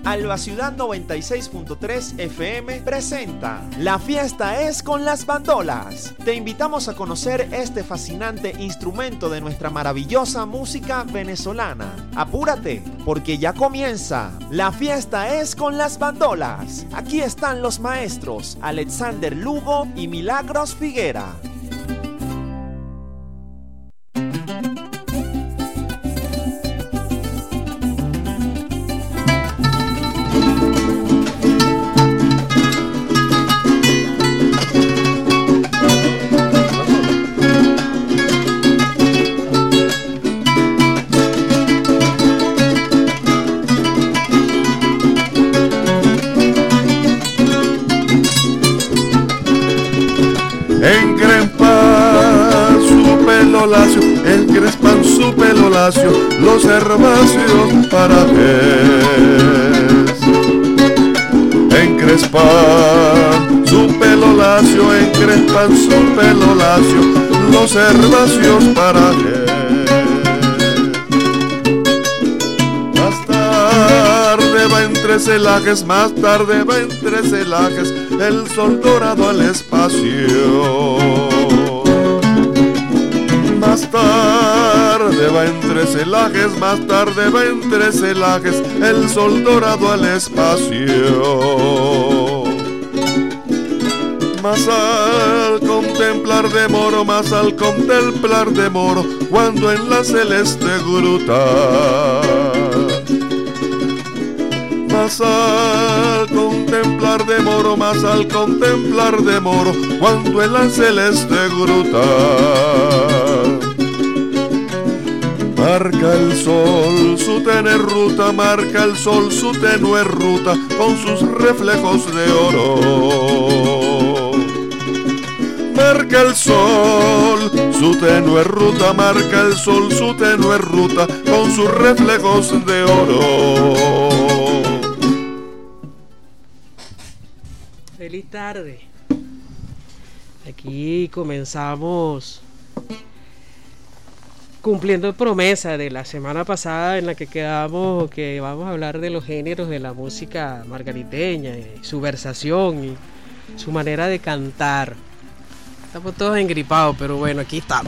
Alba Ciudad 96.3 FM presenta La Fiesta es con las Bandolas. Te invitamos a conocer este fascinante instrumento de nuestra maravillosa música venezolana. Apúrate, porque ya comienza La Fiesta es con las Bandolas. Aquí están los maestros Alexander Lugo y Milagros Figuera. Encrespan su pelo lacio los herbáceos parajes. Encrespan su pelo lacio, encrespan su pelo lacio los herbáceos parajes. Más tarde va entre celajes, más tarde va entre celajes el sol dorado al espacio. Más tarde va entre celajes, más tarde va entre celajes el sol dorado al espacio. Más al contemplar de moro, más al contemplar de moro, cuando en la celeste gruta. Más al contemplar de moro, más al contemplar de moro, cuando en la celeste gruta. Marca el sol su tenue ruta, marca el sol su tenue ruta con sus reflejos de oro. Marca el sol su tenue ruta, marca el sol su tenue ruta con sus reflejos de oro. Feliz tarde. Aquí comenzamos cumpliendo promesa de la semana pasada en la que quedamos que vamos a hablar de los géneros de la música margariteña, y su versación y su manera de cantar. Estamos todos engripados, pero bueno, aquí estamos.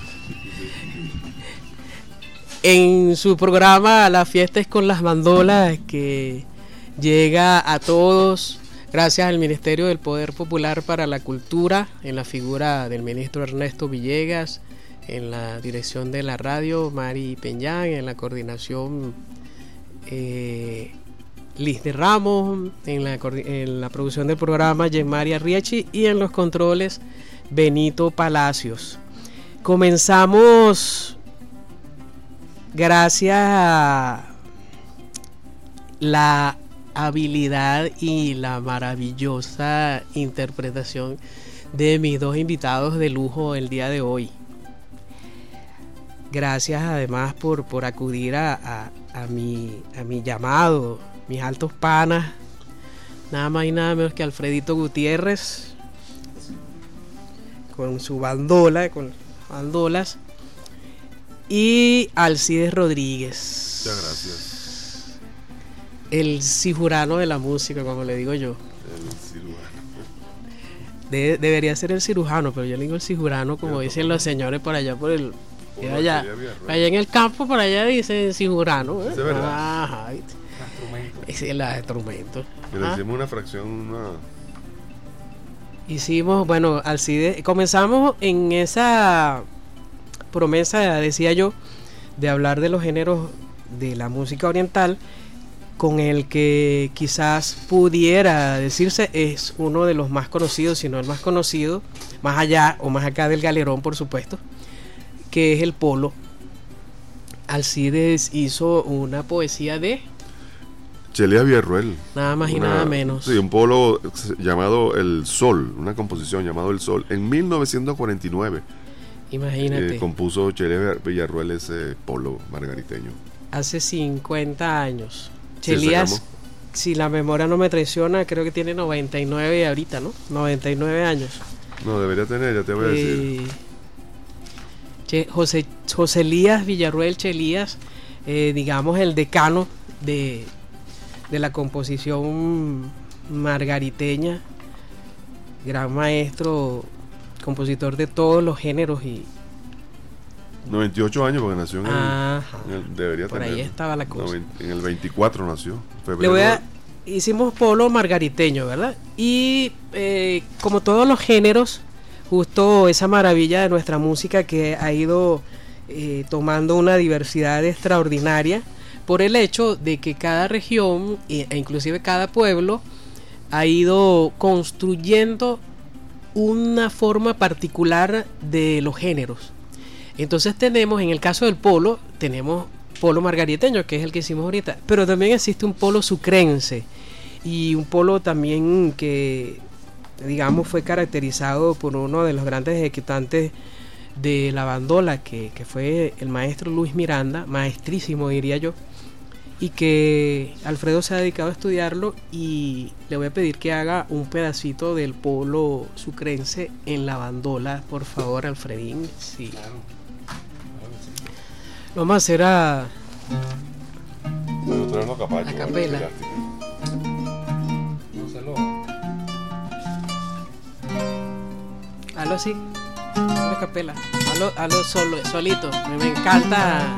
En su programa La Fiesta es con las Bandolas, que llega a todos gracias al Ministerio del Poder Popular para la Cultura, en la figura del ministro Ernesto Villegas, en la dirección de la radio Mari Peñán, en la coordinación Liz de Ramos, en la producción del programa Yemari Arriachi y en los controles Benito Palacios. Comenzamos gracias a la habilidad y la maravillosa interpretación de mis dos invitados de lujo el día de hoy. Gracias además por acudir a mi llamado, mis altos panas, nada más y nada menos que Alfredito Gutiérrez, con su bandola, con bandolas, y Alcides Rodríguez. Muchas gracias. El cirujano de la música, como le digo yo. El cirujano. Debería ser el cirujano, pero yo le digo el cirujano, como dicen los señores por allá por el... Allá en el campo, por allá dicen cirujano. ¿Es verdad? Ajá, es el instrumento. Pero hicimos una fracción, Hicimos, bueno, Alcides, comenzamos en esa promesa, decía yo, de hablar de los géneros de la música oriental, con el que quizás pudiera decirse es uno de los más conocidos, si no el más conocido, más allá o más acá del galerón, por supuesto, que es el polo. Alcides hizo una poesía de Chelia Villarruel. Nada más y nada menos. Sí, un polo llamado El Sol, una composición llamado El Sol, en 1949. Imagínate. Compuso Chelia Villarruel ese polo margariteño. Hace 50 años. Chelías, si la memoria no me traiciona, creo que tiene 99 ahorita, ¿no? 99 años. No, debería tener, ya te voy a decir. José Elías Villarruel Chelías, digamos el decano de de la composición margariteña, gran maestro, compositor de todos los géneros y 98 años porque nació debería por tener. Ahí estaba la cosa. En el 24 nació. Febrero. Hicimos polo margariteño, ¿verdad? Y como todos los géneros, justo esa maravilla de nuestra música que ha ido tomando una diversidad extraordinaria por el hecho de que cada región e inclusive cada pueblo ha ido construyendo una forma particular de los géneros. Entonces tenemos, en el caso del polo, tenemos polo margariteño, que es el que hicimos ahorita, pero también existe un polo sucrense y un polo también que, digamos, fue caracterizado por uno de los grandes ejecutantes de la bandola, que fue el maestro Luis Miranda, maestrísimo diría yo, y que Alfredo se ha dedicado a estudiarlo, y le voy a pedir que haga un pedacito del polo sucrense en la bandola, por favor, Alfredín. Sí. Claro. Vamos a hacer a capela. Hazlo así, a capela, hazlo solito. Me encanta.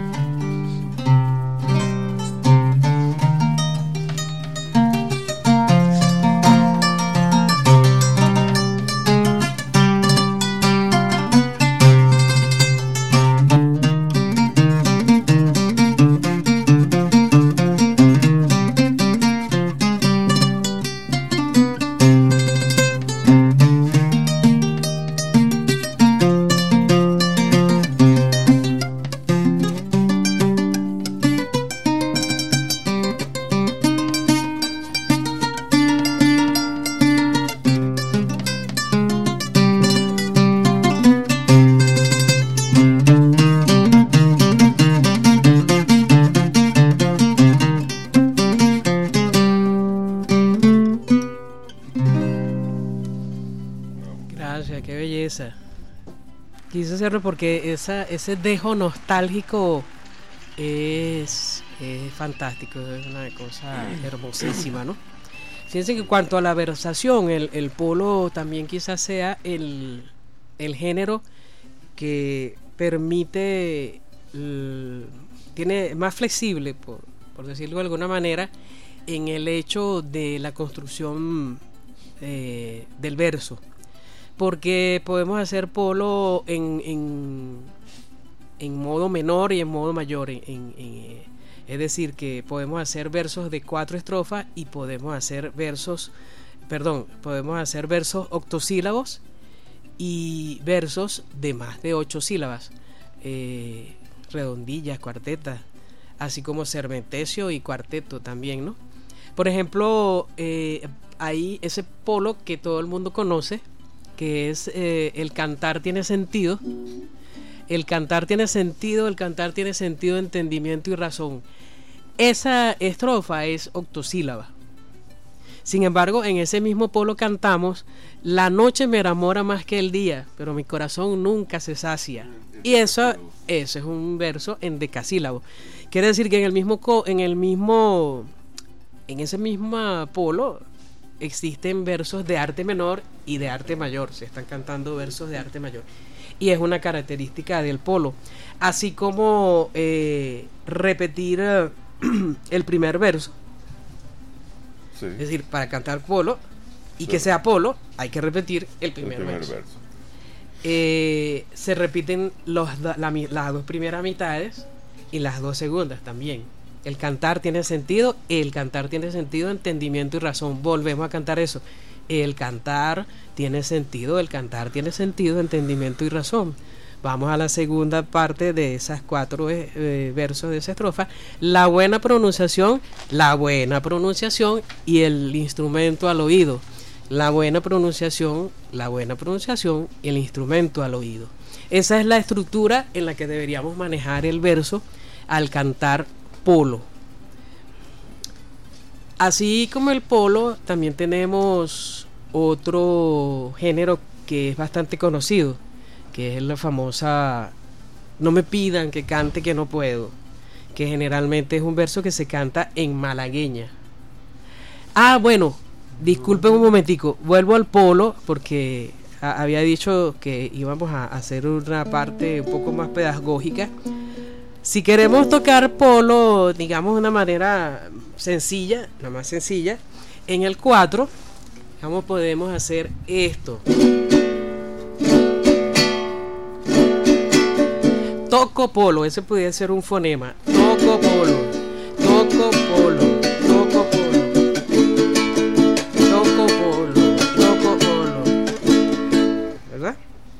Quise hacerlo porque ese dejo nostálgico es fantástico, es una cosa hermosísima, ¿no? Fíjense que en cuanto a la versación, el polo también quizás sea el género que permite, tiene más flexible, por decirlo de alguna manera, en el hecho de la construcción del verso. Porque podemos hacer polo en modo menor y en modo mayor, es decir, que podemos hacer versos de 4 estrofas y podemos hacer versos octosílabos y versos de más de 8 sílabas, redondillas, cuartetas, así como sermentecio y cuarteto también, ¿no? Por ejemplo, hay ese polo que todo el mundo conoce, que es el cantar tiene sentido. El cantar tiene sentido, entendimiento y razón. Esa estrofa es octosílaba. Sin embargo, en ese mismo polo cantamos: la noche me enamora más que el día, pero mi corazón nunca se sacia. Y eso es un verso en decasílabo. Quiere decir que en ese mismo polo existen versos de arte menor y de arte mayor. Se están cantando versos de arte mayor. Y es una característica del polo. Así como repetir el primer verso. Sí. Es decir, para cantar polo y que sea polo, hay que repetir el primer verso. Se repiten las 2 primeras mitades y las 2 segundas también. El cantar tiene sentido, entendimiento y razón. Volvemos a cantar eso. El cantar tiene sentido, entendimiento y razón. Vamos a la segunda parte de esas 4 versos de esa estrofa. La buena pronunciación y el instrumento al oído. La buena pronunciación y el instrumento al oído. Esa es la estructura en la que deberíamos manejar el verso al cantar polo. Así como el polo, también tenemos otro género que es bastante conocido, que es la famosa "no me pidan que cante que no puedo", que generalmente es un verso que se canta en malagueña. Bueno, disculpen un momentico, vuelvo al polo porque había dicho que íbamos a hacer una parte un poco más pedagógica. Si queremos tocar polo, digamos de una manera sencilla, la más sencilla, en el 4, digamos, podemos hacer esto. Toco polo, ese podría ser un fonema. Toco polo, toco polo, toco polo, toco polo, toco polo. ¿Verdad?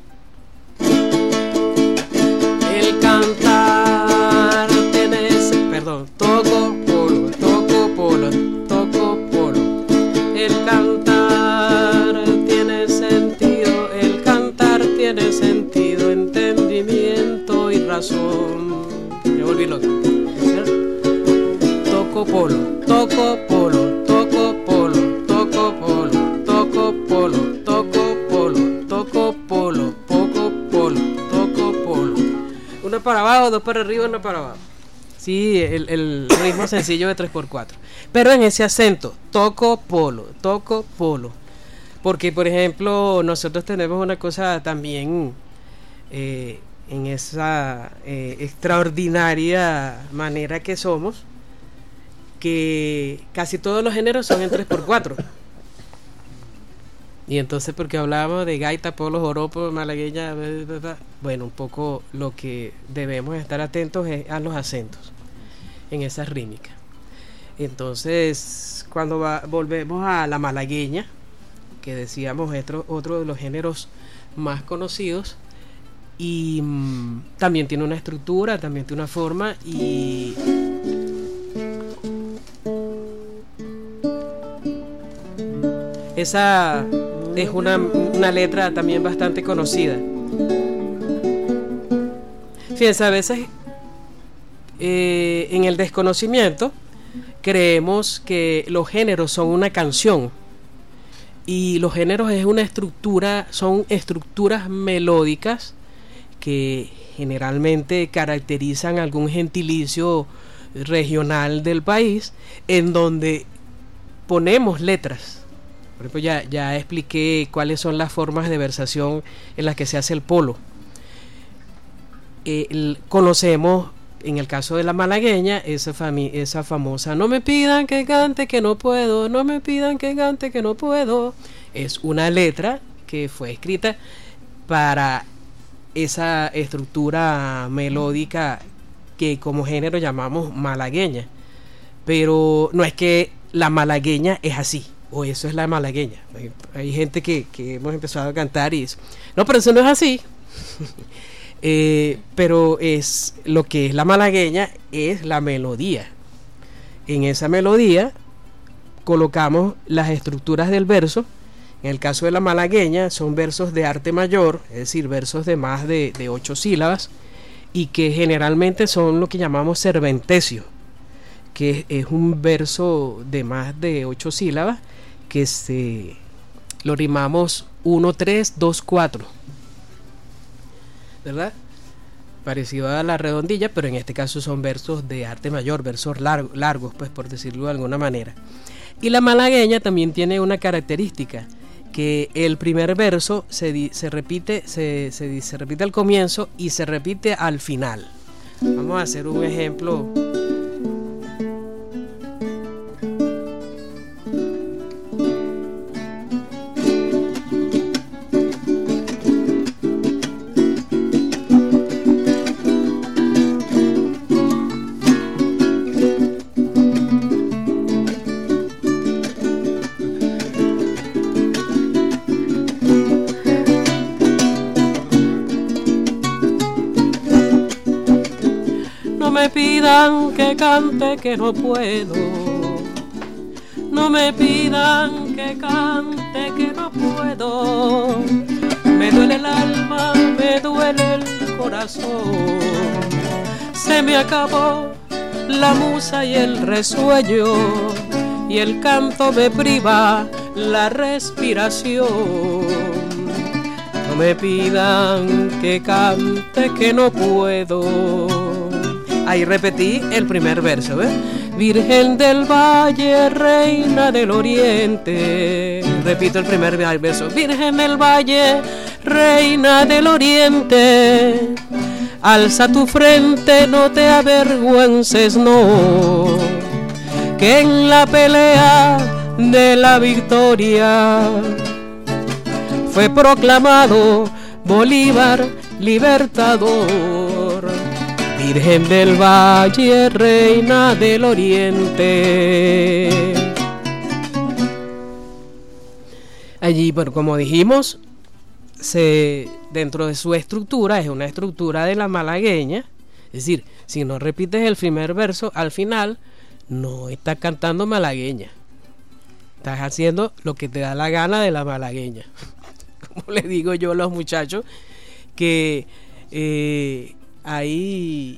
El cantar tienes, perdón, toco polo, toco polo, toco polo. El cantar tiene sentido, el cantar tiene sentido, entendimiento y razón. Me volví loco. Toco polo, toco polo, toco polo, toco polo, toco polo, toco polo, toco polo, poco polo, toco polo. Uno para abajo, dos para arriba, uno para abajo. Sí, el ritmo sencillo de 3x4. Pero en ese acento, toco polo, toco polo. Porque, por ejemplo, nosotros tenemos una cosa también en esa extraordinaria manera que somos, que casi todos los géneros son en 3x4. Y entonces, porque hablábamos de gaita, polo, joropo, malagueña, bueno, un poco lo que debemos estar atentos es a los acentos en esa rítmica. Entonces, cuando volvemos a la malagueña, que decíamos otro de los géneros más conocidos, y también tiene una estructura, también tiene una forma, y esa es una letra también bastante conocida. Fíjense, a veces en el desconocimiento creemos que los géneros son una canción, y los géneros es una estructura, son estructuras melódicas que generalmente caracterizan algún gentilicio regional del país, en donde ponemos letras. Por ejemplo, ya expliqué cuáles son las formas de versación en las que se hace el polo. Conocemos, en el caso de la malagueña, esa famosa "no me pidan que cante que no puedo, no me pidan que cante que no puedo". Es una letra que fue escrita para esa estructura melódica que como género llamamos malagueña. Pero no es que la malagueña es así, o eso es la malagueña. Hay gente que hemos empezado a cantar y eso, no, pero eso no es así. Pero es lo que es la malagueña, es la melodía. En esa melodía colocamos las estructuras del verso. En el caso de la malagueña son versos de arte mayor, es decir, versos de más de 8 sílabas, y que generalmente son lo que llamamos serventecio, que es un verso de más de 8 sílabas que lo rimamos 1, 3, 2, 4, ¿verdad? Parecido a la redondilla, pero en este caso son versos de arte mayor, versos largos, pues, por decirlo de alguna manera. Y la malagueña también tiene una característica, que el primer verso se repite al comienzo y se repite al final. Vamos a hacer un ejemplo. No me pidan que cante que no puedo, no me pidan que cante que no puedo. Me duele el alma, me duele el corazón. Se me acabó la musa y el resuello, y el canto me priva la respiración. No me pidan que cante que no puedo. Ahí repetí el primer verso, ¿ves? Virgen del Valle, reina del Oriente. Repito el primer verso. Virgen del Valle, reina del Oriente. Alza tu frente, no te avergüences, no, que en la pelea de la victoria fue proclamado Bolívar libertador. Virgen del Valle, reina del Oriente. Allí, bueno, como dijimos, dentro de su estructura, es una estructura de la malagueña. Es decir, si no repites el primer verso, al final no estás cantando malagueña. Estás haciendo lo que te da la gana de la malagueña. Como les digo yo a los muchachos, que ahí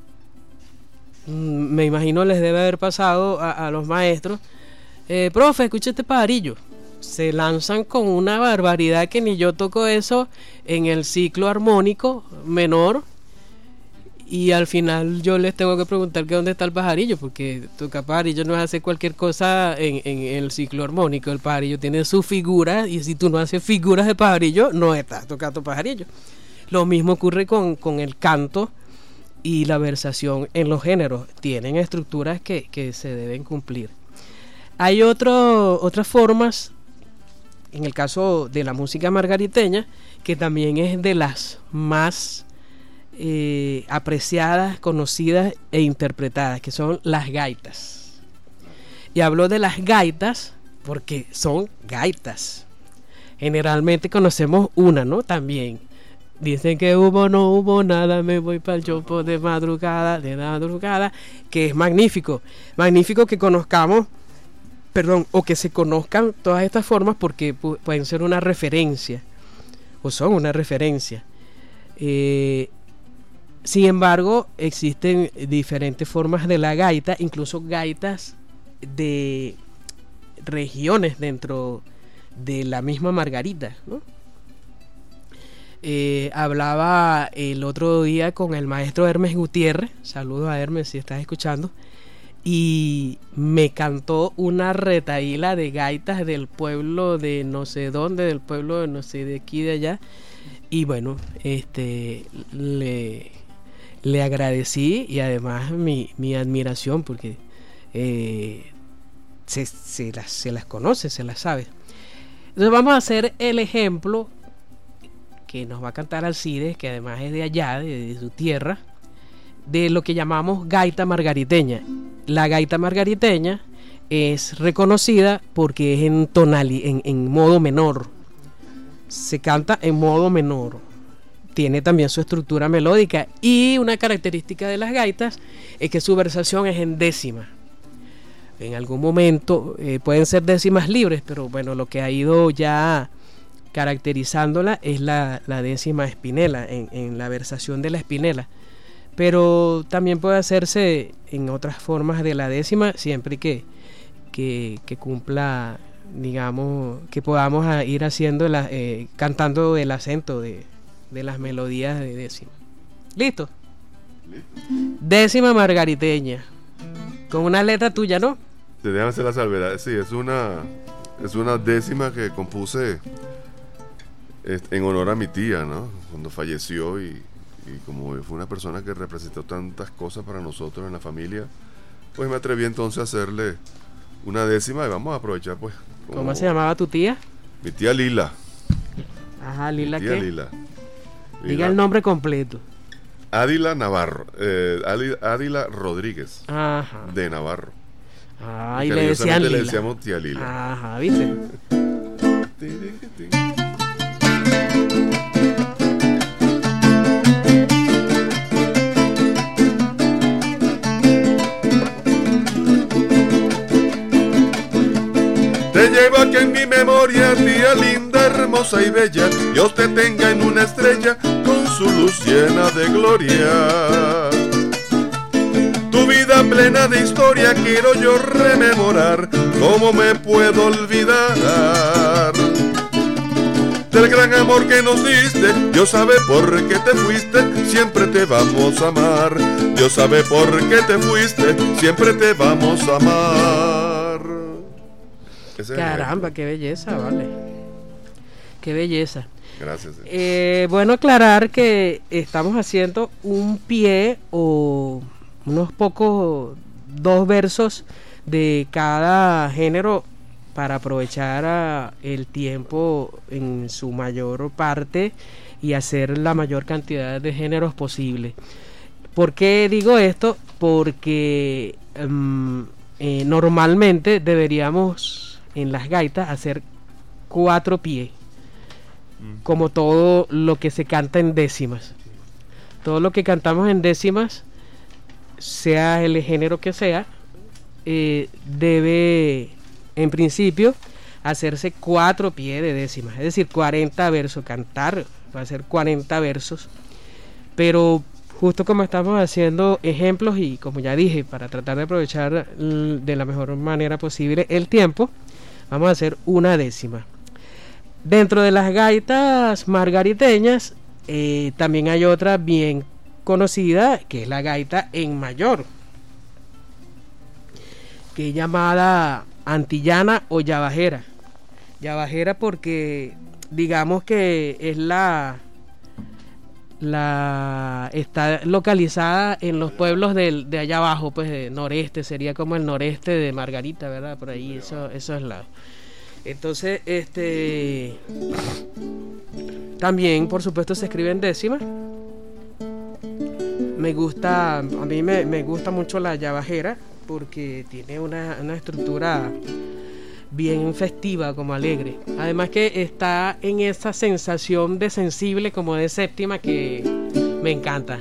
me imagino les debe haber pasado a los maestros. Profe, escucha este pajarillo. Se lanzan con una barbaridad que ni yo toco eso en el ciclo armónico menor, y al final yo les tengo que preguntar que dónde está el pajarillo, porque tocar pajarillo no es hacer cualquier cosa en el ciclo armónico. El pajarillo tiene su figura, y si tú no haces figuras de pajarillo, no estás tocando pajarillo. Lo mismo ocurre con el canto y la versación en los géneros. Tienen estructuras que se deben cumplir. Hay otras formas, en el caso de la música margariteña, que también es de las más apreciadas, conocidas e interpretadas, que son las gaitas. Y hablo de las gaitas porque son gaitas. Generalmente conocemos una, ¿no? También dicen que no hubo nada, me voy para el chopo de madrugada, que es magnífico que conozcamos, o que se conozcan todas estas formas, porque pueden ser una referencia, o son una referencia. Sin embargo, existen diferentes formas de la gaita, incluso gaitas de regiones dentro de la misma margarita, ¿no? Hablaba el otro día con el maestro Hermes Gutiérrez, saludos a Hermes si estás escuchando, y me cantó una retaíla de gaitas del pueblo de no sé dónde, del pueblo de no sé de aquí de allá, y bueno, le agradecí, y además mi admiración, porque se las conoce, se las sabe. Entonces vamos a hacer el ejemplo que nos va a cantar Alcides, que además es de allá, de su tierra, de lo que llamamos gaita margariteña. La gaita margariteña es reconocida porque es en modo menor. Se canta en modo menor. Tiene también su estructura melódica, y una característica de las gaitas es que su versación es en décima. En algún momento pueden ser décimas libres, pero bueno, lo que ha ido ya caracterizándola es la décima espinela, en la versación de la espinela. Pero también puede hacerse en otras formas de la décima, siempre que cumpla, digamos, que podamos ir haciendo cantando el acento de las melodías de décima. ¿Listo? Décima margariteña, con una letra tuya, ¿no? Te déjame hacer la salvedad. Sí, es una décima que compuse en honor a mi tía, ¿no? Cuando falleció, y como fue una persona que representó tantas cosas para nosotros en la familia, pues me atreví entonces a hacerle una décima, y vamos a aprovechar, pues. ¿Cómo se llamaba tu tía? Mi tía Lila. Ajá, ¿Lila tía qué? Lila. Diga el nombre completo. Ádila Navarro, Ádila Rodríguez. Ajá. De Navarro. Ah, y le decían Lila. Le decíamos tía Lila. Ajá, ¿viste? Te llevo aquí en mi memoria, tía linda, hermosa y bella. Dios te tenga en una estrella con su luz llena de gloria. Tu vida plena de historia quiero yo rememorar. ¿Cómo me puedo olvidar? del gran amor que nos diste. Dios sabe por qué te fuiste, siempre te vamos a amar. Dios sabe por qué te fuiste, siempre te vamos a amar. Caramba, qué belleza, vale. Qué belleza. Gracias. Bueno, aclarar que estamos haciendo un pie o unos pocos, 2 versos de cada género para aprovechar el tiempo en su mayor parte y hacer la mayor cantidad de géneros posible. ¿Por qué digo esto? Porque normalmente deberíamos en las gaitas hacer 4 pies, como todo lo que se canta en décimas. Todo lo que cantamos en décimas, sea el género que sea, debe en principio hacerse 4 pies de décimas, es decir, 40 versos. Cantar va a ser 40 versos, pero justo como estamos haciendo ejemplos y como ya dije, para tratar de aprovechar de la mejor manera posible el tiempo, vamos a hacer una décima. Dentro de las gaitas margariteñas también hay otra bien conocida, que es la gaita en mayor, que es llamada antillana o yabajera. Yabajera porque digamos que es está localizada en los pueblos de allá abajo, pues de noreste, sería como el noreste de Margarita, ¿verdad? Por ahí, eso es la. Entonces, también, por supuesto, se escribe en décimas. A mí me gusta mucho la yabajera porque tiene una estructura bien festiva, como alegre. Además que está en esa sensación de sensible como de séptima que me encanta.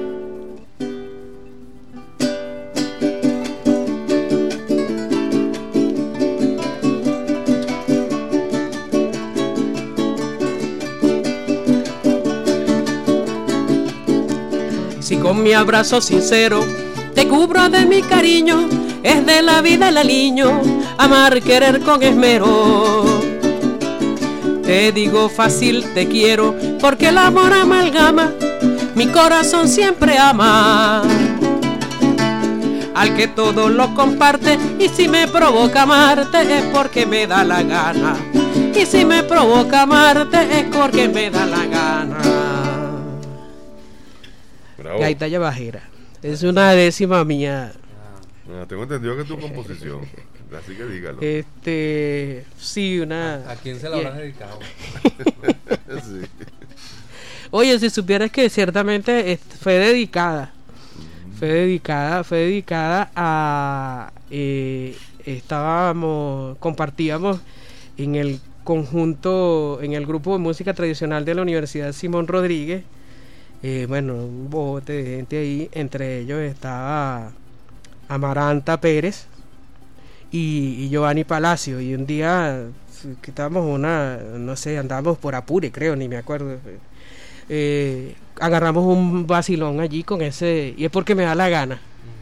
Si con mi abrazo sincero te cubro de mi cariño, es de la vida el aliño, amar, querer con esmero. Te digo fácil te quiero, porque el amor amalgama, mi corazón siempre ama al que todo lo comparte. Y si me provoca amarte es porque me da la gana, y si me provoca amarte es porque me da la gana. Bravo. Gaita yabajera, es una décima mía. Tengo entendido que es tu composición, así que dígalo. Sí, una. ¿A quién se la habrás dedicado? Sí. Oye, si supieras que ciertamente fue dedicada a. Compartíamos en el conjunto, en el grupo de música tradicional de la Universidad Simón Rodríguez. Un bote de gente ahí, entre ellos estaba Amaranta Pérez y Giovanni Palacio, y un día que estábamos andábamos por Apure, creo, ni me acuerdo, agarramos un vacilón allí con ese, y es porque me da la gana,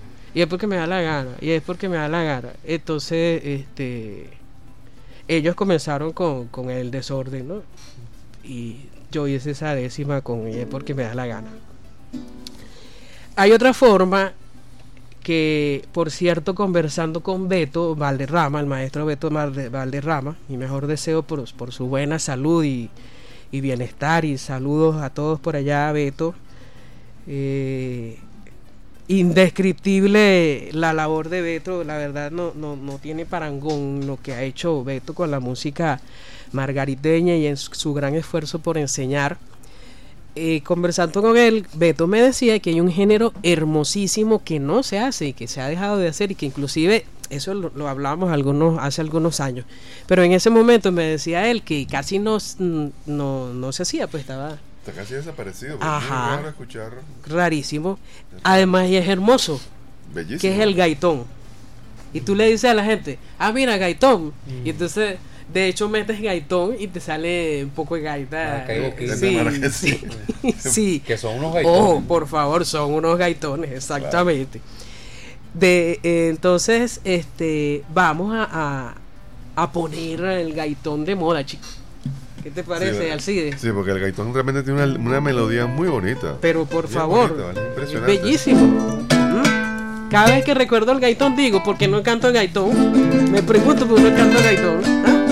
entonces ellos comenzaron con el desorden, ¿no? Y yo hice esa décima con ella porque me da la gana. Hay otra forma que, por cierto, conversando con Beto Valderrama, el maestro Beto Valderrama, mi mejor deseo por su buena salud y bienestar, y saludos a todos por allá, Beto. Indescriptible la labor de Beto, la verdad no tiene parangón lo que ha hecho Beto con la música margariteña y en su gran esfuerzo por enseñar. Conversando con él, Beto me decía que hay un género hermosísimo que no se hace y que se ha dejado de hacer, y que inclusive eso lo hablábamos hace algunos años, pero en ese momento me decía él que casi no se hacía, pues está casi desaparecido. Ajá. Raro escuchar. Rarísimo. Además, y es hermoso. Bellísimo. Que es el gaitón. Y tú le dices a la gente, mira, gaitón. Y entonces, de hecho, metes gaitón y te sale un poco de gaita. Sí. Que son unos gaitones. Ojo, por favor, son unos gaitones, exactamente. Claro. Entonces, vamos a poner el gaitón de moda, chicos. ¿Qué te parece, Sí, Alcide? Sí, porque el gaitón realmente tiene una melodía muy bonita. Pero por Bien favor, bonita, ¿vale? es Impresionante. bellísimo. Cada vez que recuerdo el gaitón digo, ¿por qué no canto el gaitón? Me pregunto por qué no canto el gaitón.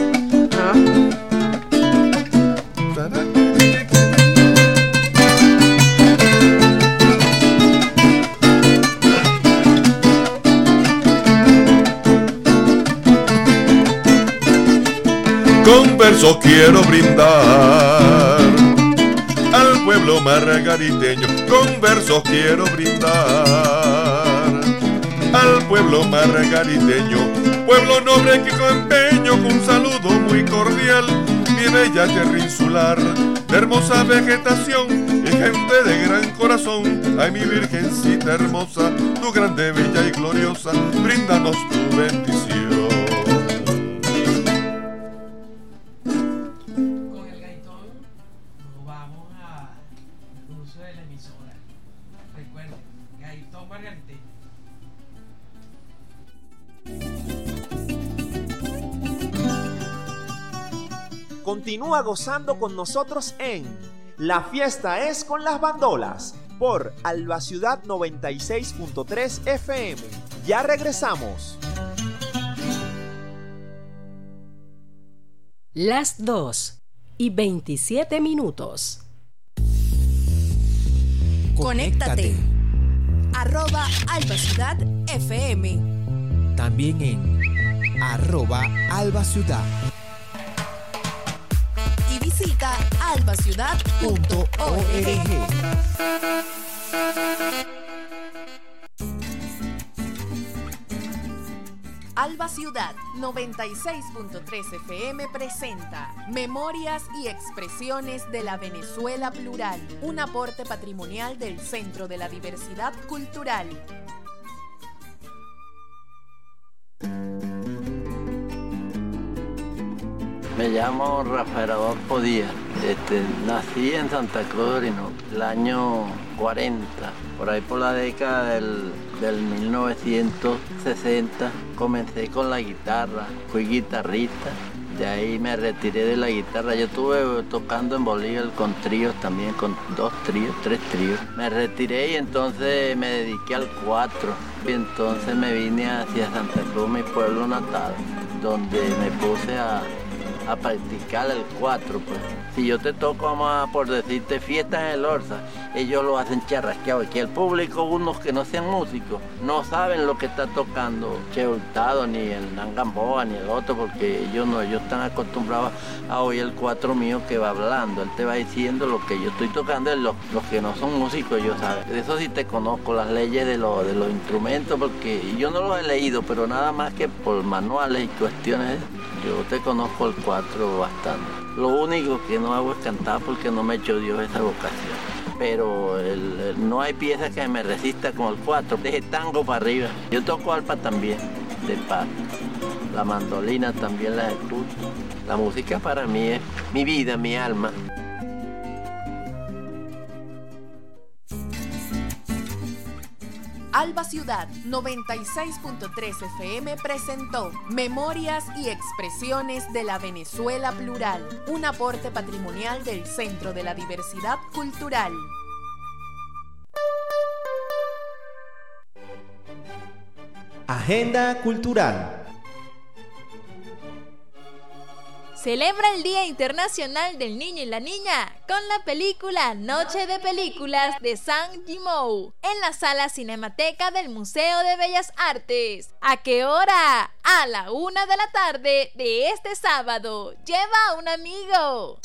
Con versos quiero brindar al pueblo margariteño, con versos quiero brindar al pueblo margariteño, pueblo noble que con empeño, con un saludo muy cordial, mi bella tierra insular, de hermosa vegetación y gente de gran corazón. Ay, mi virgencita hermosa, tu grande, bella y gloriosa, bríndanos tu bendición. Continúa gozando con nosotros en La Fiesta es con las Bandolas por Alba Ciudad 96.3 FM. Ya regresamos. Las 2:27. Conéctate. @Alba Ciudad FM. También en @Alba Ciudad. Y visita albaciudad.org. Alba Ciudad 96.3 FM presenta Memorias y Expresiones de la Venezuela Plural, un aporte patrimonial del Centro de la Diversidad Cultural. Me llamo Rafael Adolfo Díaz. Nací en Santa Cruz de Orinoco, el año 40, por ahí por la década del 1960. Comencé con la guitarra, fui guitarrista, de ahí me retiré de la guitarra. Yo estuve tocando en Bolivia con tríos también, con 2 tríos, 3 tríos. Me retiré y entonces me dediqué al 4. Y entonces me vine hacia Santa Cruz, mi pueblo natal, donde me puse a practicar el 4, pues. Si yo te toco, vamos a, por decirte, fiestas en el Orza, ellos lo hacen charrasqueado, que el público, unos que no sean músicos, no saben lo que está tocando Che Hurtado, ni el Nangamboa, ni el otro, porque ellos están acostumbrados a oír el 4 mío que va hablando, él te va diciendo lo que yo estoy tocando, los que no son músicos, ellos saben. De eso sí te conozco, las leyes de los instrumentos, porque yo no los he leído, pero nada más que por manuales y cuestiones. Yo te conozco el 4 bastante. Lo único que no hago es cantar porque no me echó Dios esa vocación. Pero no hay pieza que me resista como el 4. Deje tango para arriba. Yo toco arpa también, de paz. La mandolina también la escucho. La música para mí es mi vida, mi alma. Alba Ciudad 96.3 FM presentó Memorias y Expresiones de la Venezuela Plural, un aporte patrimonial del Centro de la Diversidad Cultural. Agenda cultural. Celebra el Día Internacional del Niño y la Niña con la película Noche de Películas de Sang Yimou en la Sala Cinemateca del Museo de Bellas Artes. ¿A qué hora? A la 1 de la tarde de este sábado. Lleva a un amigo.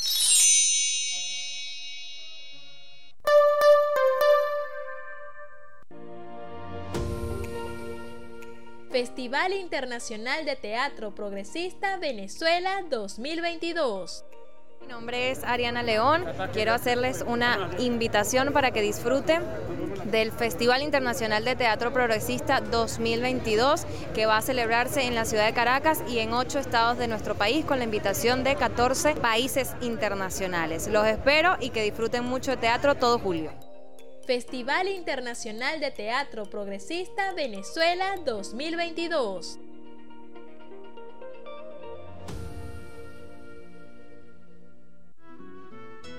Festival Internacional de Teatro Progresista Venezuela 2022. Mi nombre es Ariana León. Quiero hacerles una invitación para que disfruten del Festival Internacional de Teatro Progresista 2022, que va a celebrarse en la ciudad de Caracas y en 8 estados de nuestro país, con la invitación de 14 países internacionales. Los espero y que disfruten mucho de teatro todo julio. Festival Internacional de Teatro Progresista Venezuela 2022.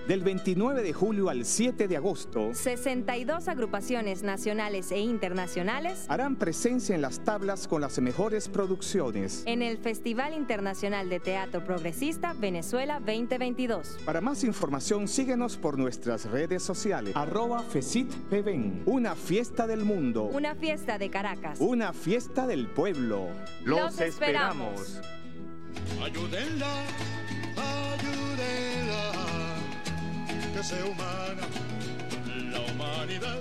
Del 29 de julio al 7 de agosto, 62 agrupaciones nacionales e internacionales harán presencia en las tablas con las mejores producciones en el Festival Internacional de Teatro Progresista Venezuela 2022. Para más información, síguenos por nuestras redes sociales. @FECITPVEN. Una fiesta del mundo. Una fiesta de Caracas. Una fiesta del pueblo. Los esperamos. Ayúdenla, que sea humana la humanidad.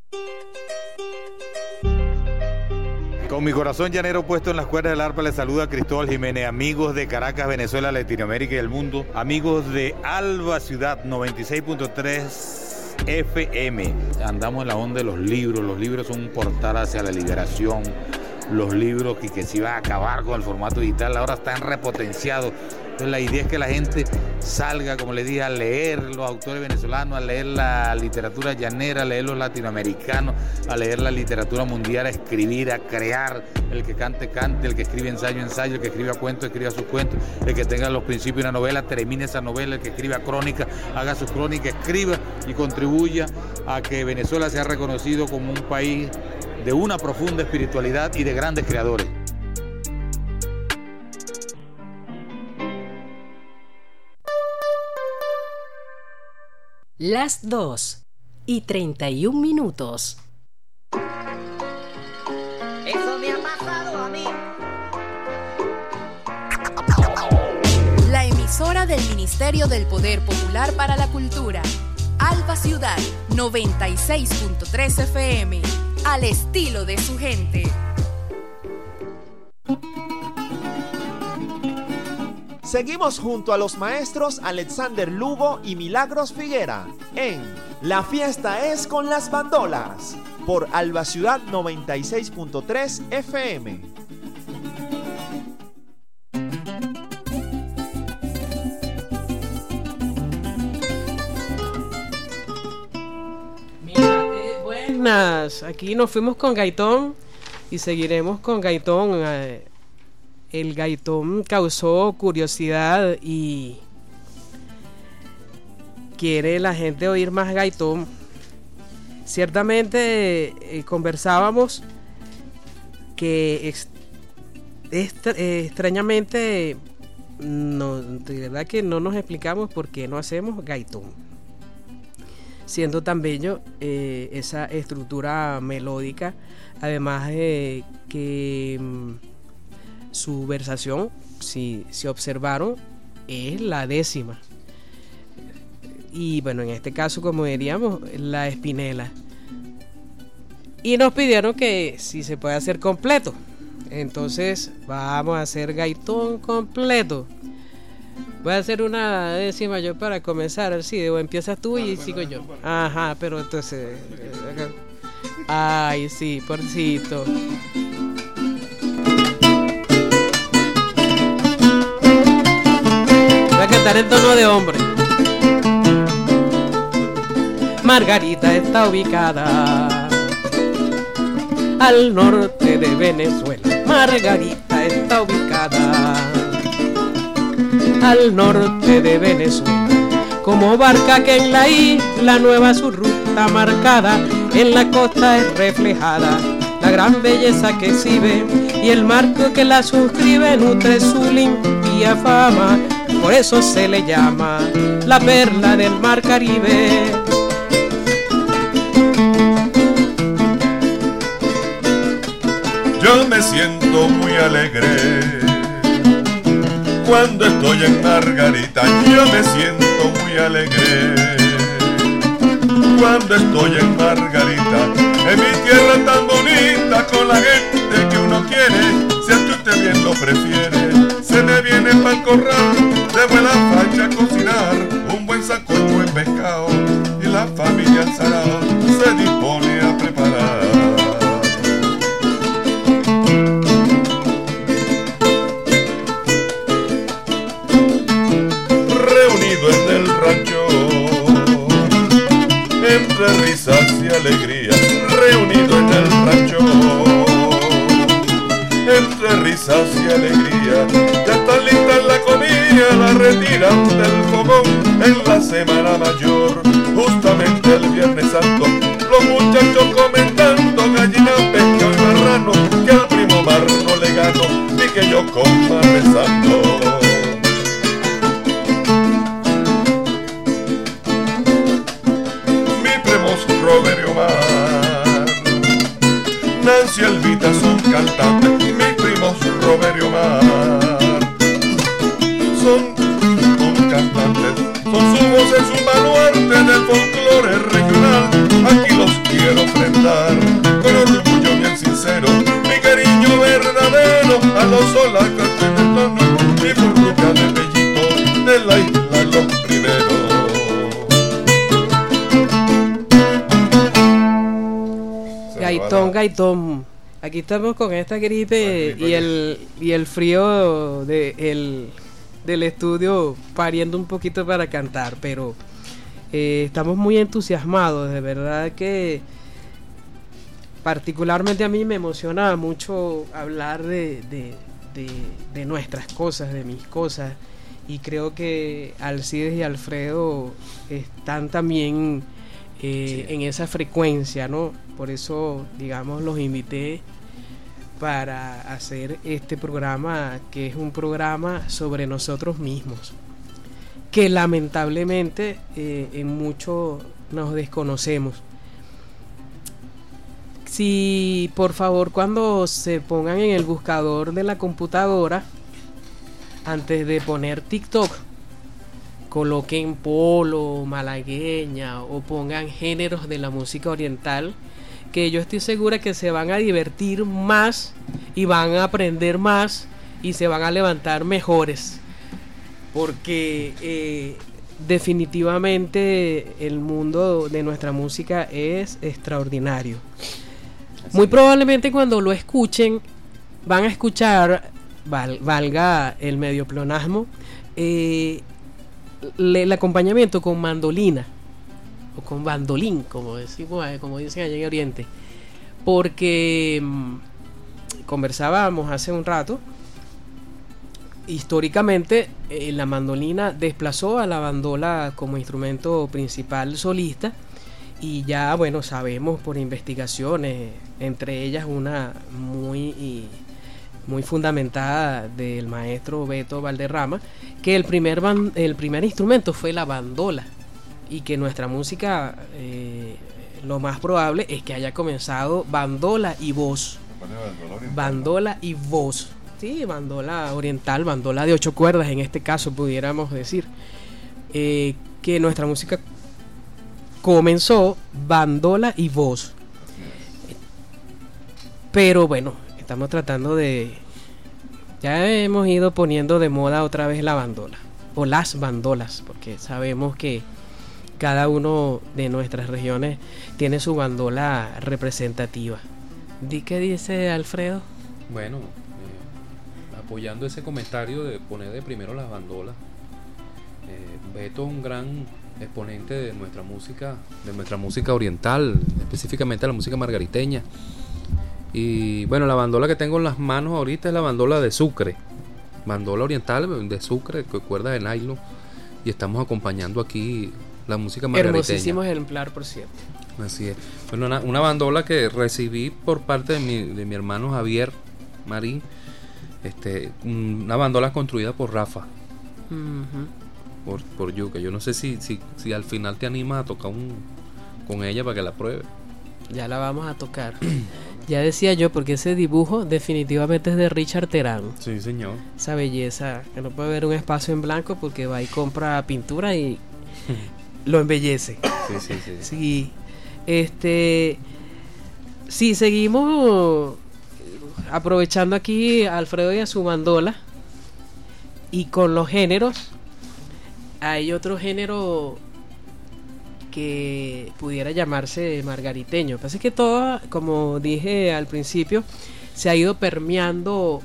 Con mi corazón llanero puesto en las cuerdas del arpa, les saluda Cristóbal Jiménez, amigos de Caracas, Venezuela, Latinoamérica y el mundo, amigos de Alba Ciudad 96.3 FM. Andamos en la onda de los libros son un portal hacia la liberación. Los libros que se iban a acabar con el formato digital ahora están repotenciados. Entonces la idea es que la gente salga, como les dije, a leer los autores venezolanos, a leer la literatura llanera, a leer los latinoamericanos, a leer la literatura mundial, a escribir, a crear. El que cante, cante, el que escribe ensayo, ensayo, el que escriba cuento, escriba sus cuentos, el que tenga los principios de una novela, termine esa novela, el que escriba crónica, haga sus crónicas, escriba y contribuya a que Venezuela sea reconocido como un país de una profunda espiritualidad y de grandes creadores. Las 2:31. Eso me ha pasado a mí. La emisora del Ministerio del Poder Popular para la Cultura. Alba Ciudad 96.3 FM. Al estilo de su gente. Seguimos junto a los maestros Alexander Lugo y Milagros Figuera en La Fiesta es con las Bandolas por Alba Ciudad 96.3 FM. Buenas, aquí nos fuimos con Gaitón y seguiremos con Gaitón. El gaitón causó curiosidad y quiere la gente oír más gaitón. Ciertamente conversábamos que extrañamente no, de verdad que no nos explicamos por qué no hacemos gaitón, siendo tan bello esa estructura melódica, además de que su versación, si observaron, es la 10ª. Y bueno, en este caso, como diríamos, la espinela. Y nos pidieron que si se puede hacer completo. Entonces vamos a hacer gaitón completo. Voy a hacer una 10ª yo para comenzar. Así, o empiezas tú y sigo yo. Ajá, pero entonces... Ay, sí, porcito. Voy a cantar en tono de hombre. Margarita está ubicada al norte de Venezuela. Margarita está ubicada al norte de Venezuela. Como barca que en la isla nueva su ruta marcada, en la costa es reflejada la gran belleza que exhibe, y el marco que la suscribe nutre su limpia fama. Por eso se le llama la perla del mar Caribe. Yo me siento muy alegre cuando estoy en Margarita. Yo me siento muy alegre cuando estoy en Margarita, en mi tierra tan bonita, con la gente que uno quiere. Si a usted bien lo prefiere, se me viene pa'l corral, de buena facha a cocinar, un buen sancocho, un buen pescado, y la familia al sarao se dispone a preparar. Reunido en el rancho, entre risas y alegrías, reunido en el rancho, entre risas y alegría, ya está lista la comida a la retiran del fogón en la semana mayor, justamente el Viernes Santo. Los muchachos comentando gallina, pescado y marrano, que al primo mar no le gano, ni que yo coma rezando. Mi primos Robert y Omar, Nancy y Elvita son cantantes, mis primos Robert y Omar son cantantes, son su voz, es un baluarte del folclore regional. Aquí los quiero enfrentar con orgullo bien sincero, mi cariño verdadero a los solacas de Netano, mi burruca de Bellito de la isla Los Primeros. Gaitón, Gaitón. Aquí estamos con esta gripe y el frío del estudio pariendo un poquito para cantar, pero estamos muy entusiasmados, de verdad que particularmente a mí me emociona mucho hablar de nuestras cosas, de mis cosas, y creo que Alcides y Alfredo están también en esa frecuencia, ¿no? Por eso, digamos, los invité para hacer este programa, que es un programa sobre nosotros mismos, que lamentablemente en mucho nos desconocemos. Si por favor, cuando se pongan en el buscador de la computadora, antes de poner TikTok, coloquen polo, malagueña o pongan géneros de la música oriental, que yo estoy segura que se van a divertir más y van a aprender más y se van a levantar mejores, porque definitivamente el mundo de nuestra música es extraordinario. Muy probablemente cuando lo escuchen van a escuchar, valga el medio pleonasmo, el acompañamiento con mandolina o con bandolín, como decimos, como dicen allá en Oriente, porque conversábamos hace un rato, históricamente la mandolina desplazó a la bandola como instrumento principal solista, y ya bueno, sabemos por investigaciones, entre ellas una muy fundamentada del maestro Beto Valderrama, que el primer instrumento fue la bandola, y que nuestra música lo más probable es que haya comenzado bandola y voz. Bandola y voz. Sí, bandola oriental, bandola de 8 cuerdas en este caso pudiéramos decir. Que nuestra música comenzó bandola y voz. Pero bueno, estamos tratando de... Ya hemos ido poniendo de moda otra vez la bandola, o las bandolas, porque sabemos que cada uno de nuestras regiones tiene su bandola representativa. ¿Qué dice Alfredo? Bueno, apoyando ese comentario de poner de primero las bandolas, Beto es un gran exponente de nuestra música oriental, específicamente la música margariteña. Y bueno, la bandola que tengo en las manos ahorita es la bandola de Sucre, bandola oriental de Sucre, que cuerda de nylon, y estamos acompañando aquí la música margariteña. Hermosísimo ejemplar, por cierto. Así es. Bueno, una bandola que recibí por parte de mi hermano Javier Marín, una bandola construida por Rafa, por Yuca. Yo no sé si al final te animas a tocar con ella para que la pruebe. Ya la vamos a tocar. Ya decía yo, porque ese dibujo definitivamente es de Richard Terán. Sí, señor. Esa belleza, que no puede haber un espacio en blanco porque va y compra pintura y lo embellece. Sí. Sí, seguimos aprovechando aquí a Alfredo y a su bandola. Y con los géneros, hay otro género que pudiera llamarse margariteño. Lo que pasa es que todo, como dije al principio, se ha ido permeando,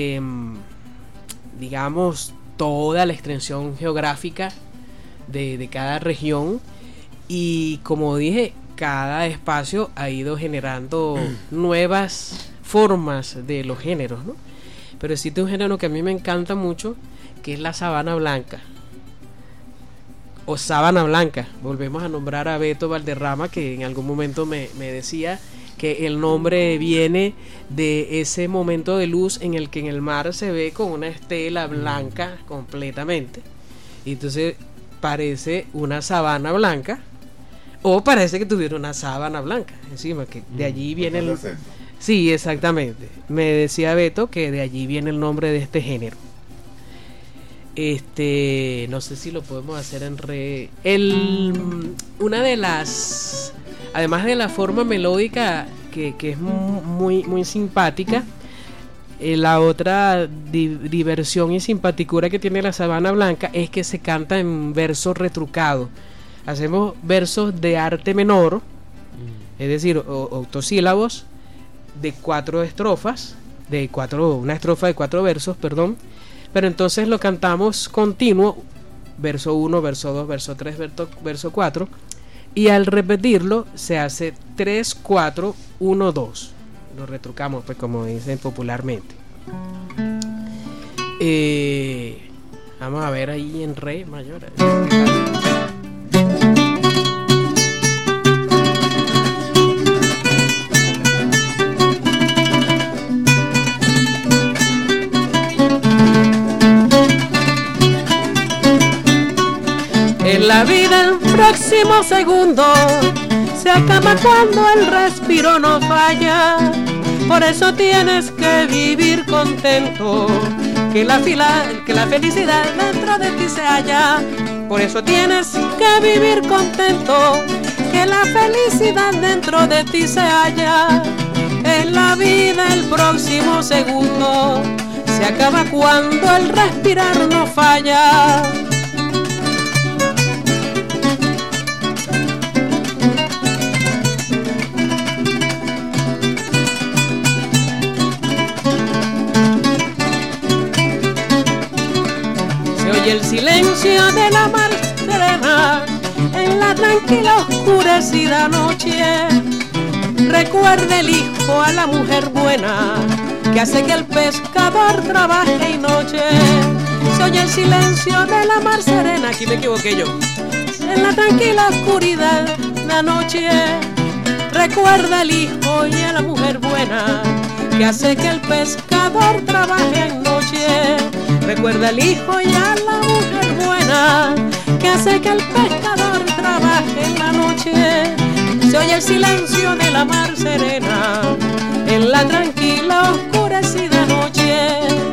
digamos, toda la extensión geográfica de cada región, y como dije, cada espacio ha ido generando nuevas formas de los géneros, ¿no? pero existe un género que a mí me encanta mucho, que es la sabana blanca o sábana blanca. Volvemos a nombrar a Beto Valderrama, que en algún momento me decía que el nombre viene de ese momento de luz en el que en el mar se ve con una estela blanca completamente, y entonces parece una sabana blanca, o parece que tuviera una sábana blanca encima, que de allí viene el... Sí, exactamente. Me decía Beto que de allí viene el nombre de este género. No sé si lo podemos hacer en una de las, además de la forma melódica que es muy simpática, la otra diversión y simpaticura que tiene la sabana blanca es que se canta en verso retrucado. Hacemos versos de arte menor, es decir, octosílabos de 4 estrofas, una estrofa de 4 versos, perdón, pero entonces lo cantamos continuo, verso 1, verso 2, verso 3, verso 4, y al repetirlo se hace 3, 4, 1, 2. Lo retrucamos, pues, como dicen popularmente. Vamos a ver ahí en re mayor. En la vida el próximo segundo se acaba cuando el respiro no falla. Por eso tienes que vivir contento, que la felicidad dentro de ti se halla. Por eso tienes que vivir contento, que la felicidad dentro de ti se halla. En la vida el próximo segundo se acaba cuando el respirar no falla. Y el silencio de la mar serena en la tranquila oscurecida noche. Recuerda el hijo a la mujer buena que hace que el pescador trabaje y noche. Se oye el silencio de la mar serena, aquí me equivoqué yo, en la tranquila oscuridad de la noche. Recuerda el hijo y a la mujer buena que hace que el pescador trabaje en noche. Recuerda el hijo y a la mujer buena que hace que el pescador trabaje en la noche. Se oye el silencio de la mar serena en la tranquila oscurecida noche.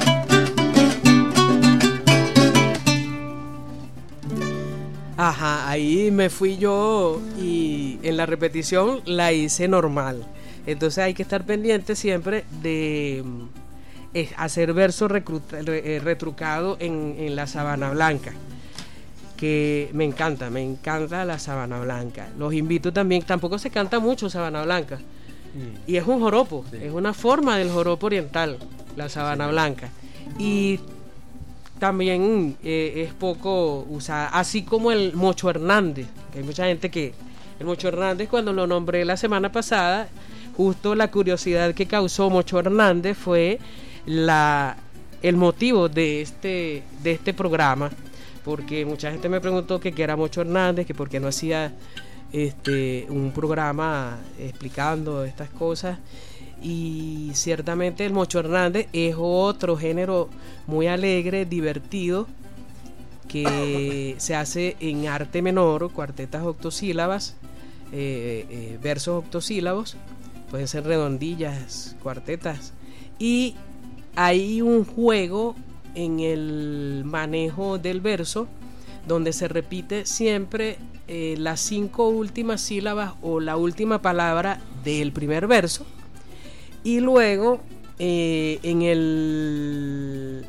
Ajá, ahí me fui yo y en la repetición la hice normal. Entonces hay que estar pendiente siempre de hacer verso retrucado en la sabana blanca, que me encanta la sabana blanca. Los invito también, tampoco se canta mucho sabana blanca, y es un joropo, sí. Es una forma del joropo oriental, la sabana blanca, y también es poco usada, así como el Mocho Hernández, que hay mucha gente que el Mocho Hernández, cuando lo nombré la semana pasada, justo la curiosidad que causó Mocho Hernández fue el motivo de este programa, porque mucha gente me preguntó que qué era Mocho Hernández, que por qué no hacía un programa explicando estas cosas, y ciertamente el Mocho Hernández es otro género muy alegre, divertido, que se hace en arte menor, cuartetas octosílabas, versos octosílabos, pueden ser redondillas, cuartetas, y hay un juego en el manejo del verso donde se repite siempre las 5 últimas sílabas o la última palabra del primer verso, y luego en el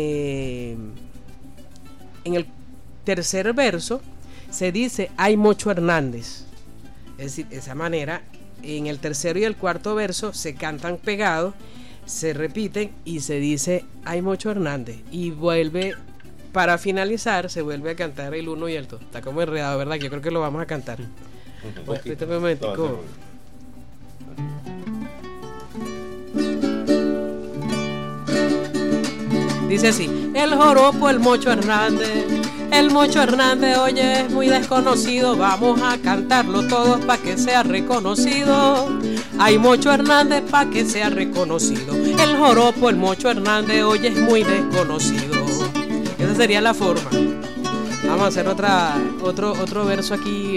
tercer verso se dice hay Mocho Hernández. Es decir, de esa manera en el tercero y el cuarto verso se cantan pegados, se repiten y se dice hay Mocho Hernández, y vuelve, para finalizar se vuelve a cantar el 1 y el 2. Está como enredado, ¿verdad? Yo creo que lo vamos a cantar. Espérate un momentico. Dice así: el joropo, el Mocho Hernández. El Mocho Hernández, oye, es muy desconocido. Vamos a cantarlo todos pa' que sea reconocido. Ay, Mocho Hernández, pa' que sea reconocido. El joropo, el Mocho Hernández, oye, es muy desconocido. Esa sería la forma. Vamos a hacer otro verso aquí.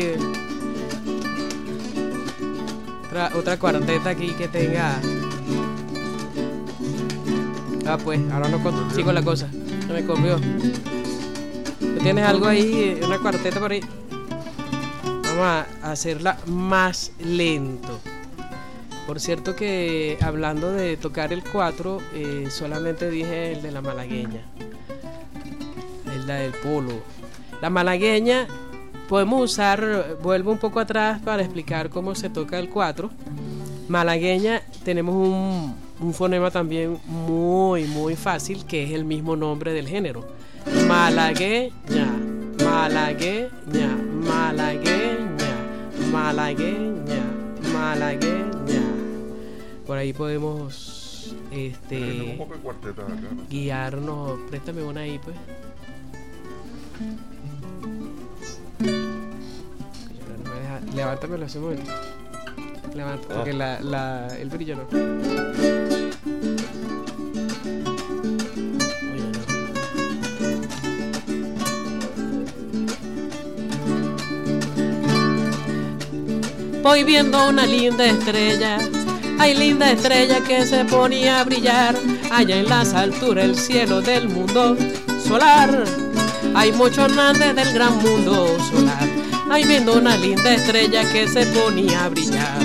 Otra cuarteta aquí que tenga. Ah, pues, ahora no consigo la cosa. No me copió. ¿Tú tienes algo ahí? Una cuarteta por ahí. Vamos a hacerla más lento. Por cierto que hablando de tocar el 4, solamente dije el de la malagueña. El del polo. La malagueña podemos usar, vuelvo un poco atrás para explicar cómo se toca el 4. Malagueña tenemos un fonema también muy fácil, que es el mismo nombre del género. Malagueña, malagueña, malagueña, malagueña, malagueña. Por ahí podemos un poco de cuartetas acá, ¿no? Guiarnos. Préstame una ahí, pues. Levántame así un momento. Levanta, porque el brillo no. Voy viendo una linda estrella. Ay, linda estrella que se ponía a brillar allá en las alturas del cielo del mundo solar. Hay Mocho Hernández del gran mundo solar. Ay, viendo una linda estrella que se ponía a brillar.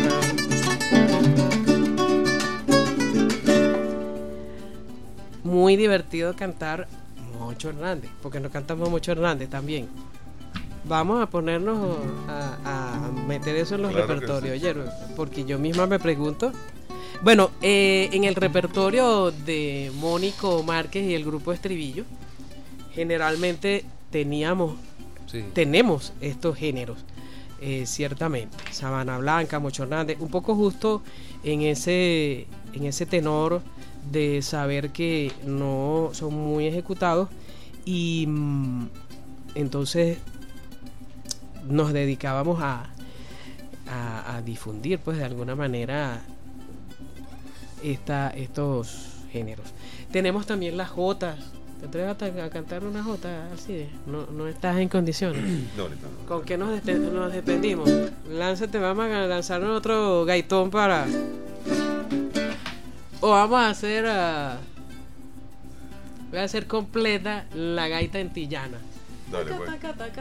Muy divertido cantar Mocho Hernández, porque no cantamos Mocho Hernández también. Vamos a ponernos a meter eso en los repertorios, sí. Oye, porque yo misma me pregunto. Bueno, en el repertorio de Mónico Márquez y el grupo Estribillo, generalmente tenemos estos géneros, ciertamente. Sabana Blanca, Mocho Hernández, un poco justo en ese tenor de saber que no son muy ejecutados y entonces nos dedicábamos a difundir, pues, de alguna manera estos géneros. Tenemos también las jotas. ¿Te atreves a cantar una jota, Alcide? No estás en condiciones. No. ¿Con qué nos despedimos? Lánzate, vamos a lanzar otro gaitón para... O vamos a hacer... Voy a hacer completa la gaita antillana. Dale, pues.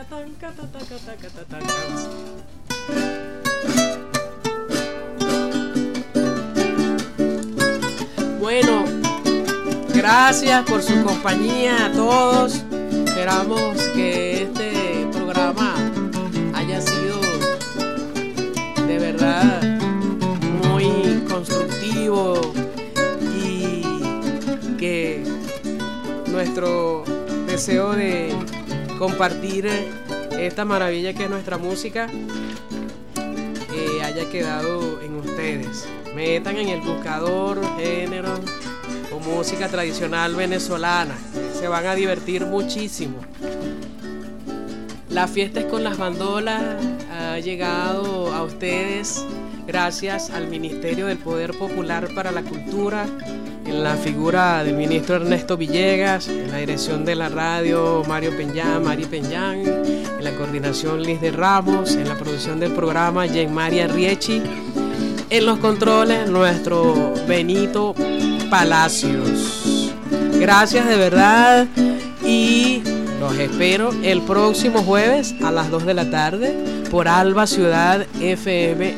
Bueno, gracias por su compañía a todos. Esperamos que este programa haya sido de verdad muy constructivo y que nuestro deseo de compartir esta maravilla que es nuestra música haya quedado en ustedes. Metan en el buscador género o música tradicional venezolana, se van a divertir muchísimo. La fiesta es con las bandolas ha llegado a ustedes gracias al Ministerio del Poder Popular para la Cultura, en la figura del ministro Ernesto Villegas, en la dirección de la radio Mari Peñán, en la coordinación Liz de Ramos, en la producción del programa Jean María Riechi, en los controles nuestro Benito Palacios. Gracias de verdad y los espero el próximo jueves a las 2 de la tarde por Alba Ciudad FM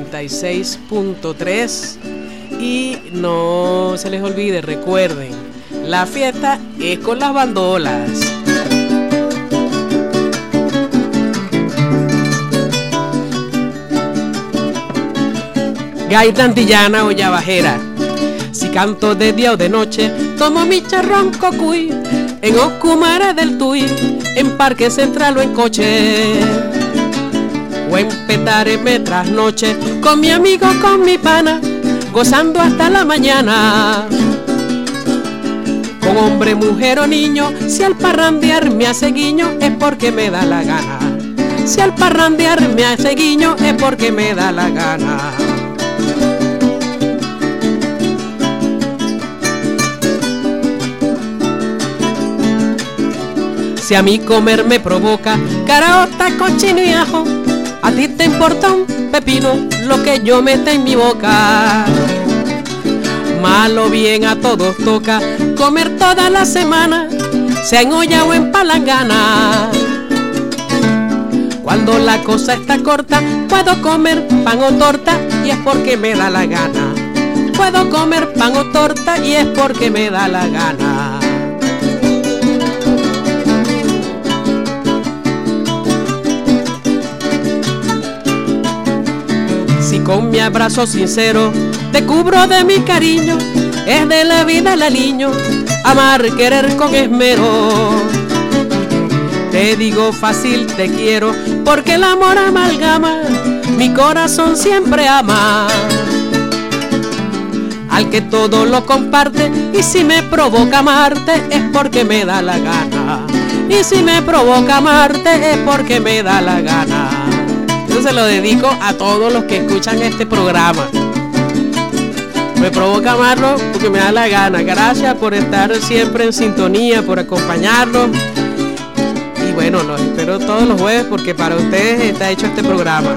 96.3. Y no se les olvide, recuerden, la fiesta es con las bandolas. Gaita antillana o yabajera. Si canto de día o de noche, tomo mi charrón cocuy, en Ocumare del Tuy, en Parque Central o en coche, o en Petare me trasnoche, con mi amigo, con mi pana, gozando hasta la mañana. Con Con hombre, mujer o niño, si al parrandear me hace guiño es porque me da la gana. Si al parrandear me hace guiño es porque me da la gana. Si a mí comer me provoca caraota, cochino y ajo, a ti te importa un pepino lo que yo meta en mi boca. Mal o bien a todos toca comer toda la semana, sea en olla o en palangana. Cuando la cosa está corta, puedo comer pan o torta y es porque me da la gana. Puedo comer pan o torta y es porque me da la gana. Si con mi abrazo sincero te cubro de mi cariño, es de la vida el aliño, amar, querer con esmero. Te digo fácil te quiero, porque el amor amalgama, mi corazón siempre ama al que todo lo comparte. Y si me provoca amarte es porque me da la gana. Y si me provoca amarte es porque me da la gana. Yo se lo dedico a todos los que escuchan este programa. Me provoca amarlo porque me da la gana. Gracias por estar siempre en sintonía, por acompañarnos. Y bueno, los espero todos los jueves porque para ustedes está hecho este programa.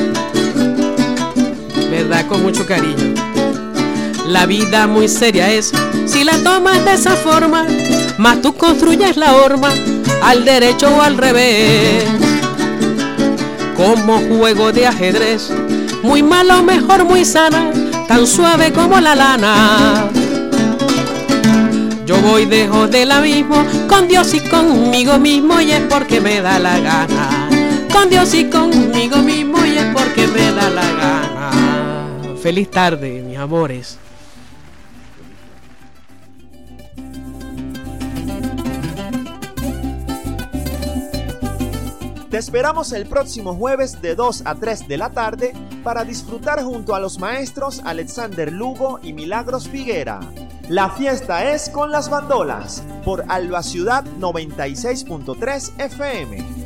¿Verdad? Con mucho cariño. La vida muy seria es si la tomas de esa forma, más tú construyes la horma, al derecho o al revés. Como juego de ajedrez, muy malo, mejor muy sana, tan suave como la lana. Yo voy dejo del abismo, con Dios y conmigo mismo, y es porque me da la gana. Con Dios y conmigo mismo, y es porque me da la gana. Feliz tarde, mis amores. Te esperamos el próximo jueves de 2 a 3 de la tarde para disfrutar junto a los maestros Alexander Lugo y Milagros Figuera. La fiesta es con las bandolas por Alba Ciudad 96.3 FM.